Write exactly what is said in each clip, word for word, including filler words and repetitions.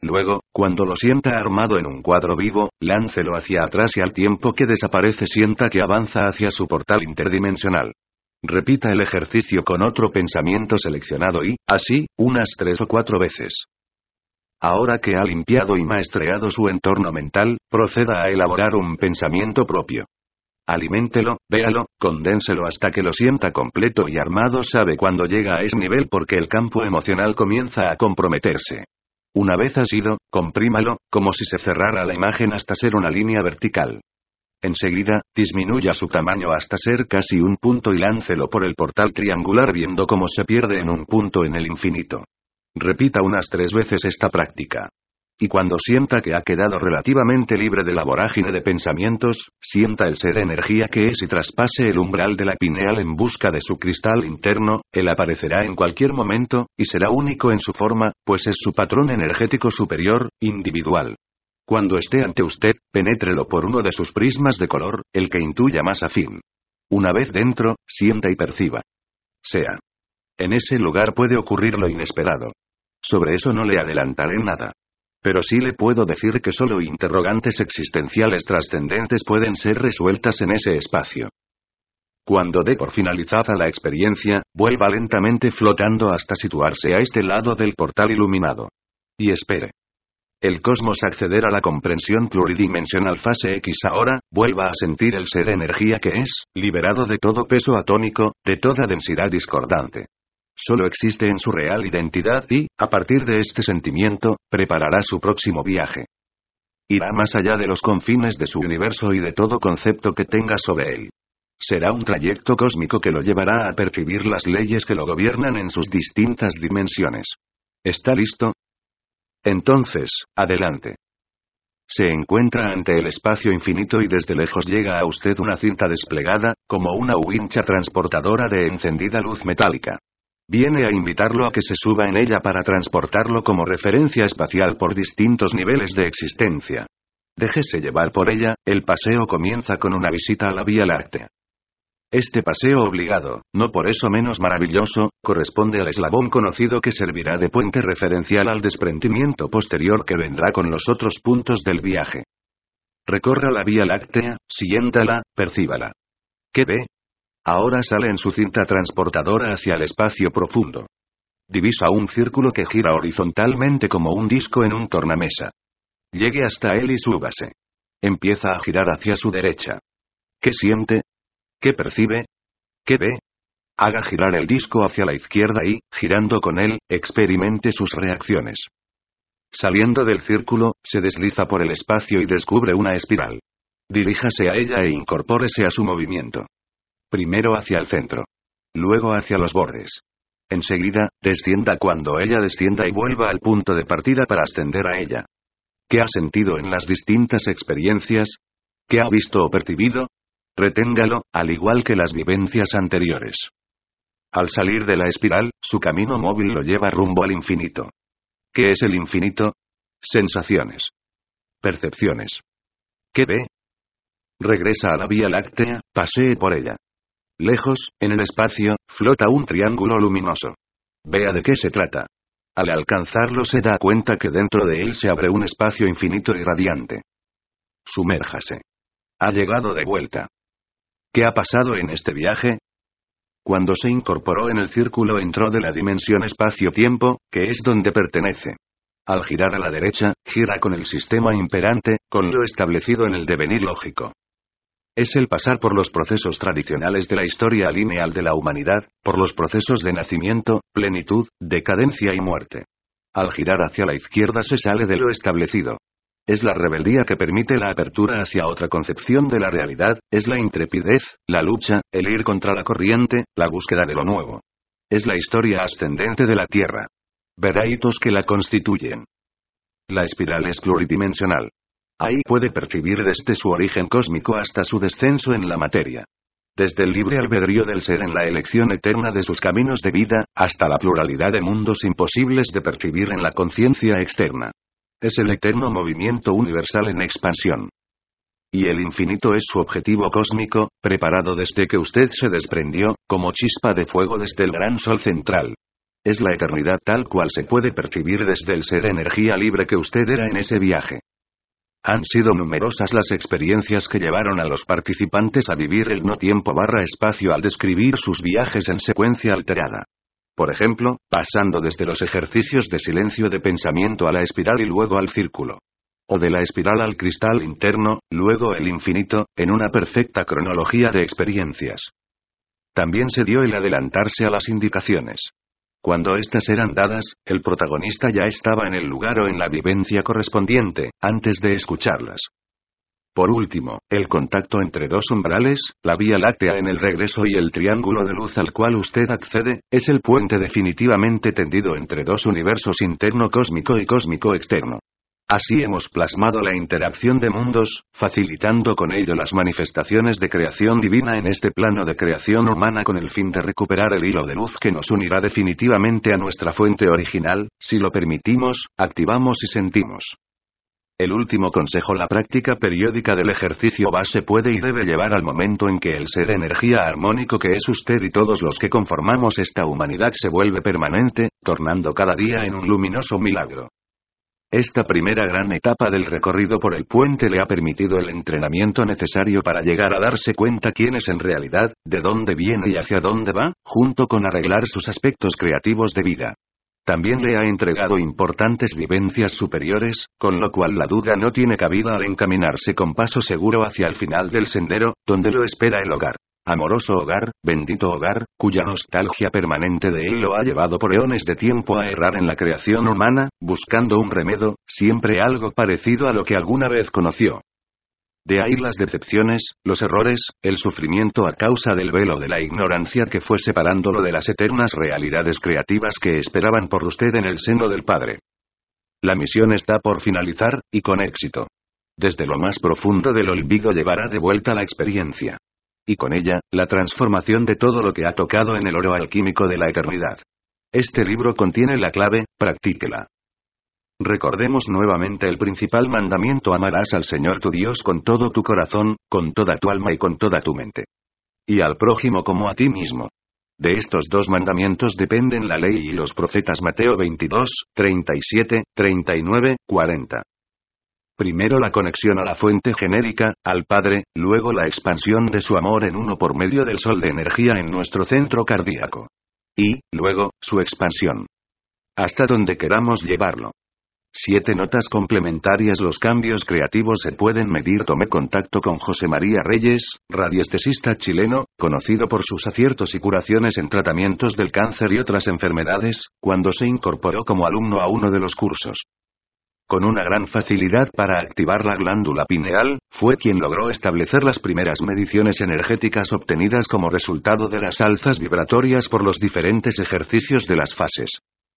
Luego, cuando lo sienta armado en un cuadro vivo, láncelo hacia atrás y al tiempo que desaparece sienta que avanza hacia su portal interdimensional. Repita el ejercicio con otro pensamiento seleccionado y, así, unas tres o cuatro veces. Ahora que ha limpiado y maestreado su entorno mental, proceda a elaborar un pensamiento propio. Aliméntelo, véalo, condénselo hasta que lo sienta completo y armado. Sabe cuando llega a ese nivel porque el campo emocional comienza a comprometerse. Una vez ha sido, comprímalo, como si se cerrara la imagen hasta ser una línea vertical. Enseguida, disminuya su tamaño hasta ser casi un punto y láncelo por el portal triangular viendo cómo se pierde en un punto en el infinito. Repita unas tres veces esta práctica. Y cuando sienta que ha quedado relativamente libre de la vorágine de pensamientos, sienta el ser energía que es y traspase el umbral de la pineal en busca de su cristal interno. Él aparecerá en cualquier momento, y será único en su forma, pues es su patrón energético superior, individual. Cuando esté ante usted, penétrelo por uno de sus prismas de color, el que intuya más afín. Una vez dentro, sienta y perciba. Sea. En ese lugar puede ocurrir lo inesperado. Sobre eso no le adelantaré nada. Pero sí le puedo decir que solo interrogantes existenciales trascendentes pueden ser resueltas en ese espacio. Cuando dé por finalizada la experiencia, vuelva lentamente flotando hasta situarse a este lado del portal iluminado. Y espere. El cosmos acceder a la comprensión pluridimensional fase X. Ahora, vuelva a sentir el ser energía que es, liberado de todo peso atómico, de toda densidad discordante. Solo existe en su real identidad y, a partir de este sentimiento, preparará su próximo viaje. Irá más allá de los confines de su universo y de todo concepto que tenga sobre él. Será un trayecto cósmico que lo llevará a percibir las leyes que lo gobiernan en sus distintas dimensiones. ¿Está listo? Entonces, adelante. Se encuentra ante el espacio infinito y desde lejos llega a usted una cinta desplegada, como una wincha transportadora de encendida luz metálica. Viene a invitarlo a que se suba en ella para transportarlo como referencia espacial por distintos niveles de existencia. Déjese llevar por ella. El paseo comienza con una visita a la Vía Láctea. Este paseo obligado, no por eso menos maravilloso, corresponde al eslabón conocido que servirá de puente referencial al desprendimiento posterior que vendrá con los otros puntos del viaje. Recorra la Vía Láctea, siéntala, percíbala. ¿Qué ve? Ahora sale en su cinta transportadora hacia el espacio profundo. Divisa un círculo que gira horizontalmente como un disco en un tornamesa. Llegue hasta él y súbase. Empieza a girar hacia su derecha. ¿Qué siente? ¿Qué percibe? ¿Qué ve? Haga girar el disco hacia la izquierda y, girando con él, experimente sus reacciones. Saliendo del círculo, se desliza por el espacio y descubre una espiral. Diríjase a ella e incorpórese a su movimiento. Primero hacia el centro. Luego hacia los bordes. Enseguida, descienda cuando ella descienda y vuelva al punto de partida para ascender a ella. ¿Qué ha sentido en las distintas experiencias? ¿Qué ha visto o percibido? Reténgalo, al igual que las vivencias anteriores. Al salir de la espiral, su camino móvil lo lleva rumbo al infinito. ¿Qué es el infinito? Sensaciones. Percepciones. ¿Qué ve? Regresa a la Vía Láctea, pasee por ella. Lejos, en el espacio, flota un triángulo luminoso. Vea de qué se trata. Al alcanzarlo se da cuenta que dentro de él se abre un espacio infinito y radiante. Sumérjase. Ha llegado de vuelta. ¿Qué ha pasado en este viaje? Cuando se incorporó en el círculo entró de la dimensión espacio-tiempo, que es donde pertenece. Al girar a la derecha, gira con el sistema imperante, con lo establecido en el devenir lógico. Es el pasar por los procesos tradicionales de la historia lineal de la humanidad, por los procesos de nacimiento, plenitud, decadencia y muerte. Al girar hacia la izquierda se sale de lo establecido. Es la rebeldía que permite la apertura hacia otra concepción de la realidad, es la intrepidez, la lucha, el ir contra la corriente, la búsqueda de lo nuevo. Es la historia ascendente de la Tierra. Verá hitos que la constituyen. La espiral es pluridimensional. Ahí puede percibir desde su origen cósmico hasta su descenso en la materia. Desde el libre albedrío del ser en la elección eterna de sus caminos de vida, hasta la pluralidad de mundos imposibles de percibir en la conciencia externa. Es el eterno movimiento universal en expansión. Y el infinito es su objetivo cósmico, preparado desde que usted se desprendió, como chispa de fuego desde el gran sol central. es la eternidad tal cual se puede percibir desde el ser energía libre que usted era en ese viaje. Han sido numerosas las experiencias que llevaron a los participantes a vivir el no tiempo barra espacio al describir sus viajes en secuencia alterada. Por ejemplo, pasando desde los ejercicios de silencio de pensamiento a la espiral y luego al círculo. O de la espiral al cristal interno, luego el infinito, en una perfecta cronología de experiencias. También se dio el adelantarse a las indicaciones. Cuando éstas eran dadas, el protagonista ya estaba en el lugar o en la vivencia correspondiente, antes de escucharlas. Por último, el contacto entre dos umbrales, la Vía Láctea en el regreso y el triángulo de luz al cual usted accede, es el puente definitivamente tendido entre dos universos interno cósmico y cósmico externo. Así hemos plasmado la interacción de mundos, facilitando con ello las manifestaciones de creación divina en este plano de creación humana con el fin de recuperar el hilo de luz que nos unirá definitivamente a nuestra fuente original, si lo permitimos, activamos y sentimos. El último consejo: la práctica periódica del ejercicio base puede y debe llevar al momento en que el ser energía armónico que es usted y todos los que conformamos esta humanidad se vuelve permanente, tornando cada día en un luminoso milagro. Esta primera gran etapa del recorrido por el puente le ha permitido el entrenamiento necesario para llegar a darse cuenta quién es en realidad, de dónde viene y hacia dónde va, junto con arreglar sus aspectos creativos de vida. También le ha entregado importantes vivencias superiores, con lo cual la duda no tiene cabida al encaminarse con paso seguro hacia el final del sendero, donde lo espera el hogar. Amoroso hogar, bendito hogar, cuya nostalgia permanente de él lo ha llevado por eones de tiempo a errar en la creación humana, buscando un remedio, siempre algo parecido a lo que alguna vez conoció. De ahí las decepciones, los errores, el sufrimiento a causa del velo de la ignorancia que fue separándolo de las eternas realidades creativas que esperaban por usted en el seno del Padre. La misión está por finalizar, y con éxito. Desde lo más profundo del olvido llevará de vuelta la experiencia. Y con ella, la transformación de todo lo que ha tocado en el oro alquímico de la eternidad. Este libro contiene la clave, practíquela. Recordemos nuevamente el principal mandamiento: amarás al Señor tu Dios con todo tu corazón, con toda tu alma y con toda tu mente. Y al prójimo como a ti mismo. De estos dos mandamientos dependen la ley y los profetas. Mateo veintidós, treinta y siete, treinta y nueve, cuarenta. Primero la conexión a la fuente genérica, al Padre, luego la expansión de su amor en uno por medio del sol de energía en nuestro centro cardíaco. Y, luego, su expansión. Hasta donde queramos llevarlo. Siete notas complementarias: los cambios creativos se pueden medir. Tomé contacto con José María Reyes, radiestesista chileno, conocido por sus aciertos y curaciones en tratamientos del cáncer y otras enfermedades, cuando se incorporó como alumno a uno de los cursos. Con una gran facilidad para activar la glándula pineal, fue quien logró establecer las primeras mediciones energéticas obtenidas como resultado de las alzas vibratorias por los diferentes ejercicios de las fases.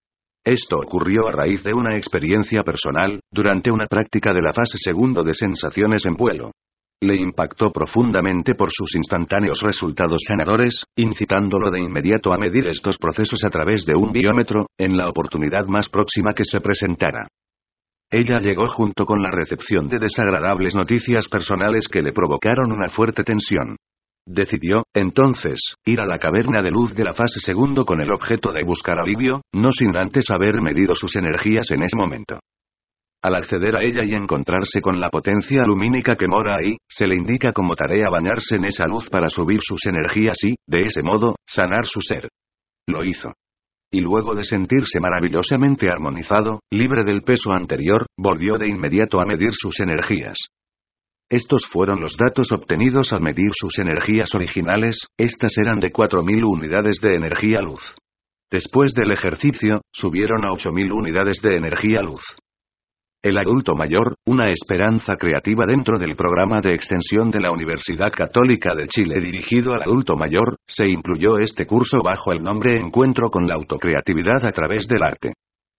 Esto ocurrió a raíz de una experiencia personal, durante una práctica de la fase segundo de sensaciones en vuelo. Le impactó profundamente por sus instantáneos resultados sanadores, incitándolo de inmediato a medir estos procesos a través de un biómetro, en la oportunidad más próxima que se presentara. Ella llegó junto con la recepción de desagradables noticias personales que le provocaron una fuerte tensión. Decidió, entonces, ir a la caverna de luz de la fase segundo con el objeto de buscar alivio, no sin antes haber medido sus energías en ese momento. Al acceder a ella y encontrarse con la potencia lumínica que mora ahí, se le indica como tarea bañarse en esa luz para subir sus energías y, de ese modo, sanar su ser. Lo hizo. Y luego de sentirse maravillosamente armonizado, libre del peso anterior, volvió de inmediato a medir sus energías. Estos fueron los datos obtenidos al medir sus energías originales. Estas eran de cuatro mil unidades de energía luz. Después del ejercicio, subieron a ocho mil unidades de energía luz. El adulto mayor, una esperanza creativa dentro del programa de extensión de la Universidad Católica de Chile dirigido al adulto mayor, se incluyó este curso bajo el nombre Encuentro con la autocreatividad a través del arte.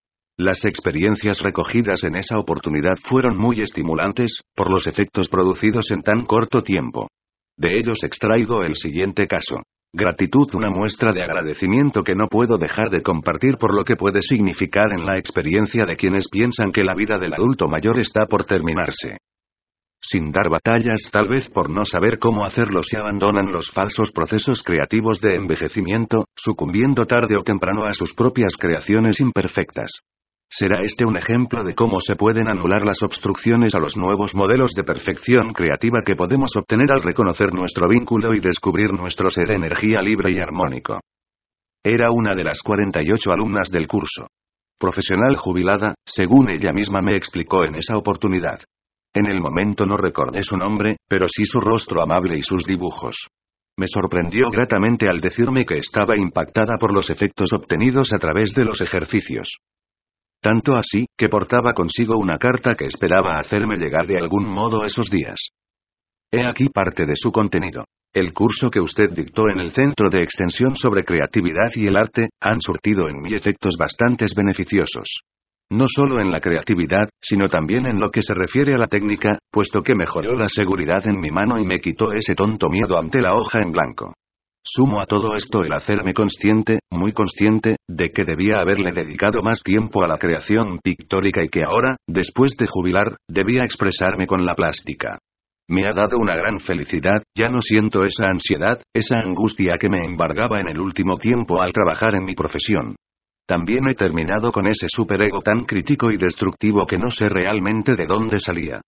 Las experiencias recogidas en esa oportunidad fueron muy estimulantes, por los efectos producidos en tan corto tiempo. De ellos extraigo el siguiente caso. Gratitud: una muestra de agradecimiento que no puedo dejar de compartir por lo que puede significar en la experiencia de quienes piensan que la vida del adulto mayor está por terminarse. sin dar batallas tal vez por no saber cómo hacerlo y abandonan los falsos procesos creativos de envejecimiento, sucumbiendo tarde o temprano a sus propias creaciones imperfectas. ¿Será este un ejemplo de cómo se pueden anular las obstrucciones a los nuevos modelos de perfección creativa que podemos obtener al reconocer nuestro vínculo y descubrir nuestro ser energía libre y armónico? Era una de las cuarenta y ocho alumnas del curso. Profesional jubilada, según ella misma me explicó en esa oportunidad. En el momento no recordé su nombre, pero sí su rostro amable y sus dibujos. Me sorprendió gratamente al decirme que estaba impactada por los efectos obtenidos a través de los ejercicios. Tanto así, que portaba consigo una carta que esperaba hacerme llegar de algún modo esos días. He aquí parte de su contenido. El curso que usted dictó en el Centro de Extensión sobre Creatividad y el Arte, han surtido en mí efectos bastante beneficiosos. No solo en la creatividad, sino también en lo que se refiere a la técnica, puesto que mejoró la seguridad en mi mano y me quitó ese tonto miedo ante la hoja en blanco. Sumo a todo esto el hacerme consciente, muy consciente, de que debía haberle dedicado más tiempo a la creación pictórica y que ahora, después de jubilar, debía expresarme con la plástica. Me ha dado una gran felicidad, ya no siento esa ansiedad, esa angustia que me embargaba en el último tiempo al trabajar en mi profesión. También he terminado con ese superego tan crítico y destructivo que no sé realmente de dónde salía.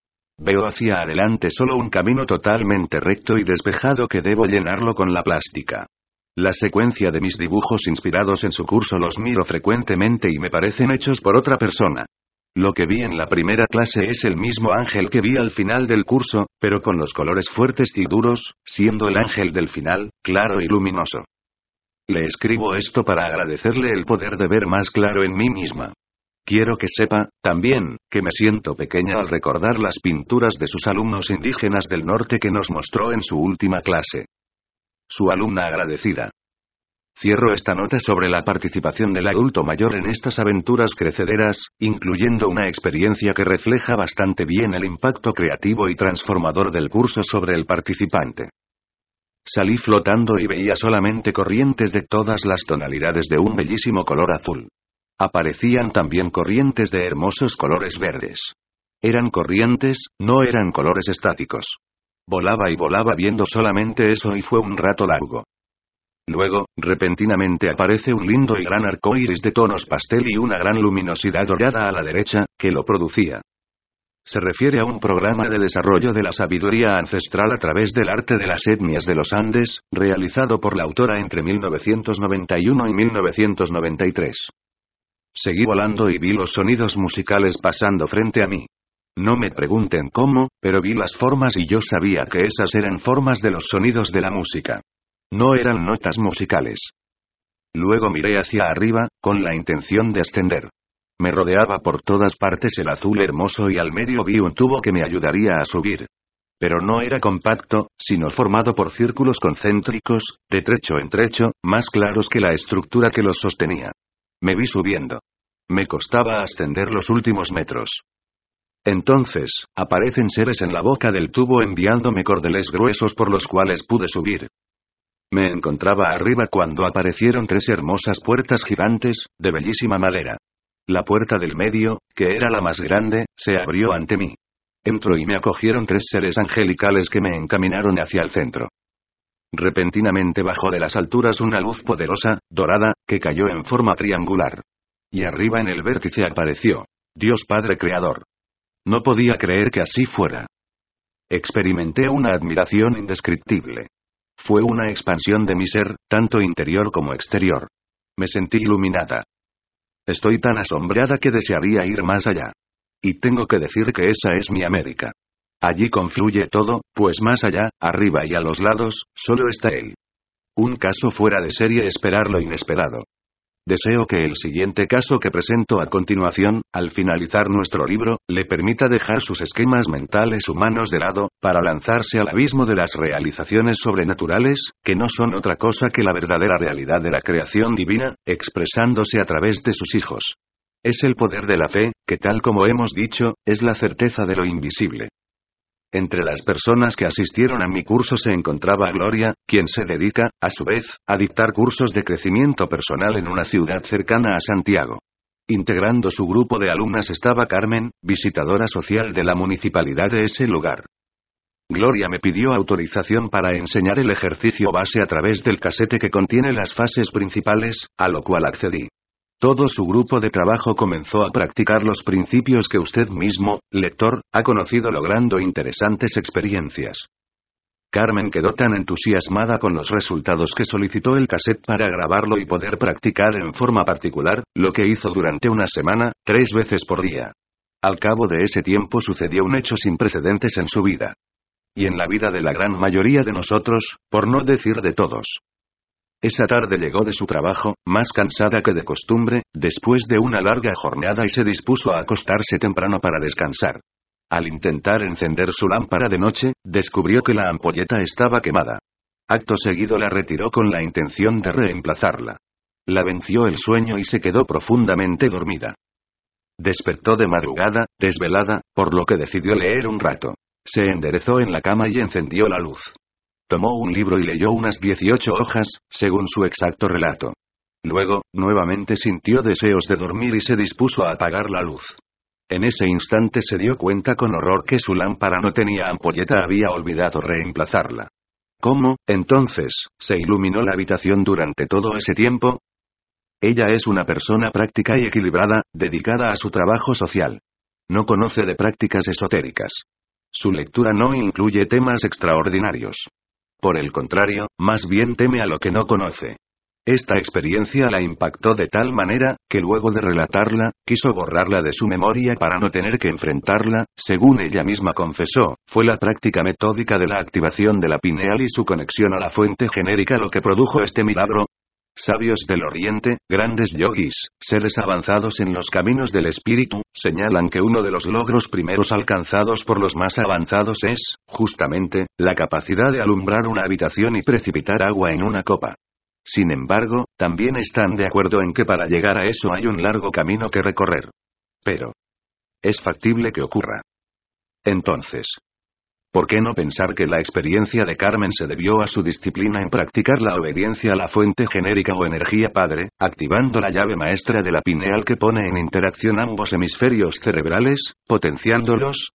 Veo hacia adelante solo un camino totalmente recto y despejado que debo llenarlo con la plástica. La secuencia de mis dibujos inspirados en su curso los miro frecuentemente y me parecen hechos por otra persona. Lo que vi en la primera clase es el mismo ángel que vi al final del curso, pero con los colores fuertes y duros, siendo el ángel del final, claro y luminoso. Le escribo esto para agradecerle el poder de ver más claro en mí misma. Quiero que sepa, también, que me siento pequeña al recordar las pinturas de sus alumnos indígenas del norte que nos mostró en su última clase. Su alumna agradecida. Cierro esta nota sobre la participación del adulto mayor en estas aventuras crecederas, incluyendo una experiencia que refleja bastante bien el impacto creativo y transformador del curso sobre el participante. Salí flotando y veía solamente corrientes de todas las tonalidades de un bellísimo color azul. Aparecían también corrientes de hermosos colores verdes. Eran corrientes, no eran colores estáticos. Volaba y volaba viendo solamente eso y fue un rato largo. Luego, repentinamente aparece un lindo y gran arco iris de tonos pastel y una gran luminosidad dorada a la derecha, que lo producía. Se refiere a un programa de desarrollo de la sabiduría ancestral a través del arte de las etnias de los Andes, realizado por la autora entre mil novecientos noventa y uno y mil novecientos noventa y tres. Seguí volando y vi los sonidos musicales pasando frente a mí. No me pregunten cómo, pero vi las formas y yo sabía que esas eran formas de los sonidos de la música. No eran notas musicales. Luego miré hacia arriba, con la intención de ascender. Me rodeaba por todas partes el azul hermoso y al medio vi un tubo que me ayudaría a subir. Pero no era compacto, sino formado por círculos concéntricos, de trecho en trecho, más claros que la estructura que los sostenía. Me vi subiendo. Me costaba ascender los últimos metros. Entonces, aparecen seres en la boca del tubo enviándome cordeles gruesos por los cuales pude subir. Me encontraba arriba cuando aparecieron tres hermosas puertas gigantes, de bellísima madera. La puerta del medio, que era la más grande, se abrió ante mí. Entro y me acogieron tres seres angelicales que me encaminaron hacia el centro. Repentinamente bajó de las alturas una luz poderosa, dorada, que cayó en forma triangular. Y arriba en el vértice apareció Dios Padre Creador. No podía creer que así fuera. Experimenté una admiración indescriptible. Fue una expansión de mi ser, tanto interior como exterior. Me sentí iluminada. Estoy tan asombrada que desearía ir más allá. Y tengo que decir que esa es mi América. Allí confluye todo, pues más allá, arriba y a los lados, solo está Él. Un caso fuera de serie esperar lo inesperado. Deseo que el siguiente caso que presento a continuación, al finalizar nuestro libro, le permita dejar sus esquemas mentales humanos de lado, para lanzarse al abismo de las realizaciones sobrenaturales, que no son otra cosa que la verdadera realidad de la creación divina, expresándose a través de sus hijos. Es el poder de la fe, que tal como hemos dicho, es la certeza de lo invisible. Entre las personas que asistieron a mi curso se encontraba Gloria, quien se dedica, a su vez, a dictar cursos de crecimiento personal en una ciudad cercana a Santiago. Integrando su grupo de alumnas estaba Carmen, visitadora social de la municipalidad de ese lugar. Gloria me pidió autorización para enseñar el ejercicio base a través del casete que contiene las fases principales, a lo cual accedí. Todo su grupo de trabajo comenzó a practicar los principios que usted mismo, lector, ha conocido logrando interesantes experiencias. Carmen quedó tan entusiasmada con los resultados que solicitó el cassette para grabarlo y poder practicar en forma particular, lo que hizo durante una semana, tres veces por día. Al cabo de ese tiempo sucedió un hecho sin precedentes en su vida. Y en la vida de la gran mayoría de nosotros, por no decir de todos. Esa tarde llegó de su trabajo, más cansada que de costumbre, después de una larga jornada y se dispuso a acostarse temprano para descansar. Al intentar encender su lámpara de noche, descubrió que la ampolleta estaba quemada. Acto seguido la retiró con la intención de reemplazarla. La venció el sueño y se quedó profundamente dormida. Despertó de madrugada, desvelada, por lo que decidió leer un rato. Se enderezó en la cama y encendió la luz. Tomó un libro y leyó unas dieciocho hojas, según su exacto relato. Luego, nuevamente sintió deseos de dormir y se dispuso a apagar la luz. En ese instante se dio cuenta con horror que su lámpara no tenía ampolleta, había olvidado reemplazarla. ¿Cómo, entonces, se iluminó la habitación durante todo ese tiempo? Ella es una persona práctica y equilibrada, dedicada a su trabajo social. No conoce de prácticas esotéricas. Su lectura no incluye temas extraordinarios. Por el contrario, más bien teme a lo que no conoce. Esta experiencia la impactó de tal manera, que luego de relatarla, quiso borrarla de su memoria para no tener que enfrentarla, según ella misma confesó, fue la práctica metódica de la activación de la pineal y su conexión a la fuente genérica lo que produjo este milagro. Sabios del Oriente, grandes yogis, seres avanzados en los caminos del espíritu, señalan que uno de los logros primeros alcanzados por los más avanzados es, justamente, la capacidad de alumbrar una habitación y precipitar agua en una copa. Sin embargo, también están de acuerdo en que para llegar a eso hay un largo camino que recorrer. Pero es factible que ocurra. Entonces, ¿por qué no pensar que la experiencia de Carmen se debió a su disciplina en practicar la obediencia a la fuente genérica o energía padre, activando la llave maestra de la pineal que pone en interacción ambos hemisferios cerebrales, potenciándolos?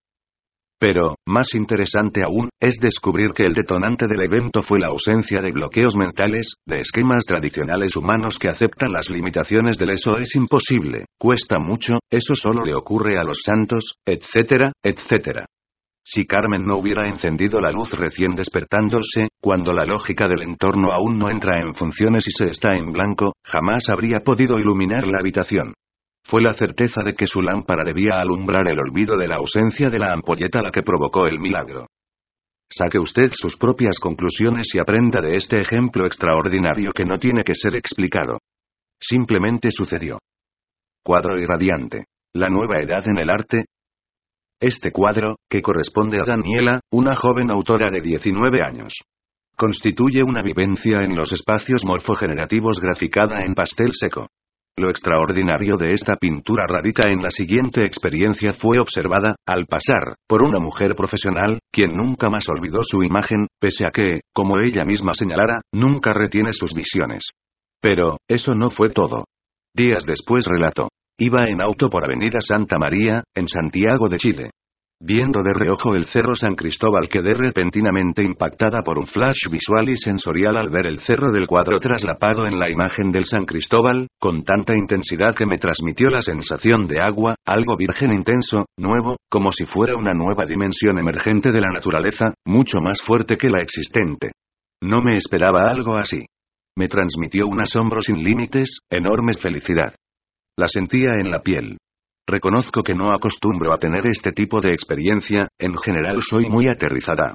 Pero, más interesante aún, es descubrir que el detonante del evento fue la ausencia de bloqueos mentales, de esquemas tradicionales humanos que aceptan las limitaciones del eso es imposible, cuesta mucho, eso solo le ocurre a los santos, etcétera, etcétera. Si Carmen no hubiera encendido la luz recién despertándose, cuando la lógica del entorno aún no entra en funciones y se está en blanco, jamás habría podido iluminar la habitación. Fue la certeza de que su lámpara debía alumbrar el olvido de la ausencia de la ampolleta la que provocó el milagro. Saque usted sus propias conclusiones y aprenda de este ejemplo extraordinario que no tiene que ser explicado. Simplemente sucedió. Cuadro irradiante. La nueva edad en el arte. Este cuadro, que corresponde a Daniela, una joven autora de diecinueve años. Constituye una vivencia en los espacios morfogenerativos graficada en pastel seco. Lo extraordinario de esta pintura radica en la siguiente experiencia: fue observada, al pasar, por una mujer profesional, quien nunca más olvidó su imagen, pese a que, como ella misma señalara, nunca retiene sus visiones. Pero, eso no fue todo. Días después relató. Iba en auto por Avenida Santa María, en Santiago de Chile. Viendo de reojo el Cerro San Cristóbal, quedé repentinamente impactada por un flash visual y sensorial al ver el cerro del cuadro traslapado en la imagen del San Cristóbal, con tanta intensidad que me transmitió la sensación de agua, algo virgen intenso, nuevo, como si fuera una nueva dimensión emergente de la naturaleza, mucho más fuerte que la existente. No me esperaba algo así. Me transmitió un asombro sin límites, enorme felicidad. La sentía en la piel. Reconozco que no acostumbro a tener este tipo de experiencia, en general soy muy aterrizada.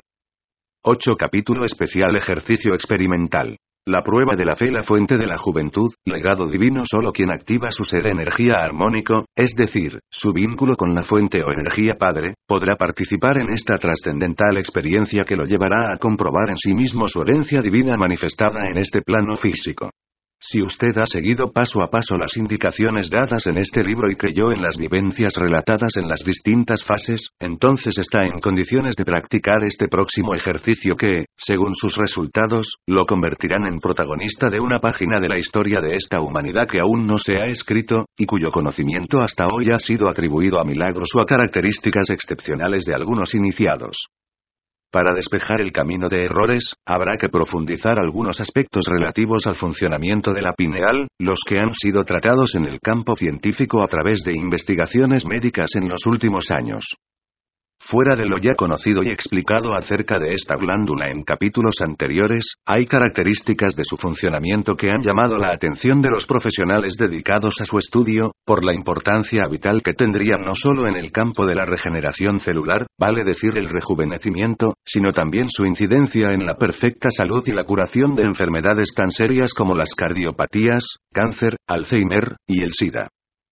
ocho Capítulo especial Ejercicio experimental. La prueba de la fe, la fuente de la juventud, legado divino. Solo quien activa su ser energía armónico, es decir, su vínculo con la fuente o energía padre, podrá participar en esta trascendental experiencia que lo llevará a comprobar en sí mismo su herencia divina manifestada en este plano físico. Si usted ha seguido paso a paso las indicaciones dadas en este libro y creyó en las vivencias relatadas en las distintas fases, entonces está en condiciones de practicar este próximo ejercicio que, según sus resultados, lo convertirán en protagonista de una página de la historia de esta humanidad que aún no se ha escrito, y cuyo conocimiento hasta hoy ha sido atribuido a milagros o a características excepcionales de algunos iniciados. Para despejar el camino de errores, habrá que profundizar algunos aspectos relativos al funcionamiento de la pineal, los que han sido tratados en el campo científico a través de investigaciones médicas en los últimos años. Fuera de lo ya conocido y explicado acerca de esta glándula en capítulos anteriores, hay características de su funcionamiento que han llamado la atención de los profesionales dedicados a su estudio, por la importancia vital que tendrían no solo en el campo de la regeneración celular, vale decir el rejuvenecimiento, sino también su incidencia en la perfecta salud y la curación de enfermedades tan serias como las cardiopatías, cáncer, Alzheimer, y el SIDA.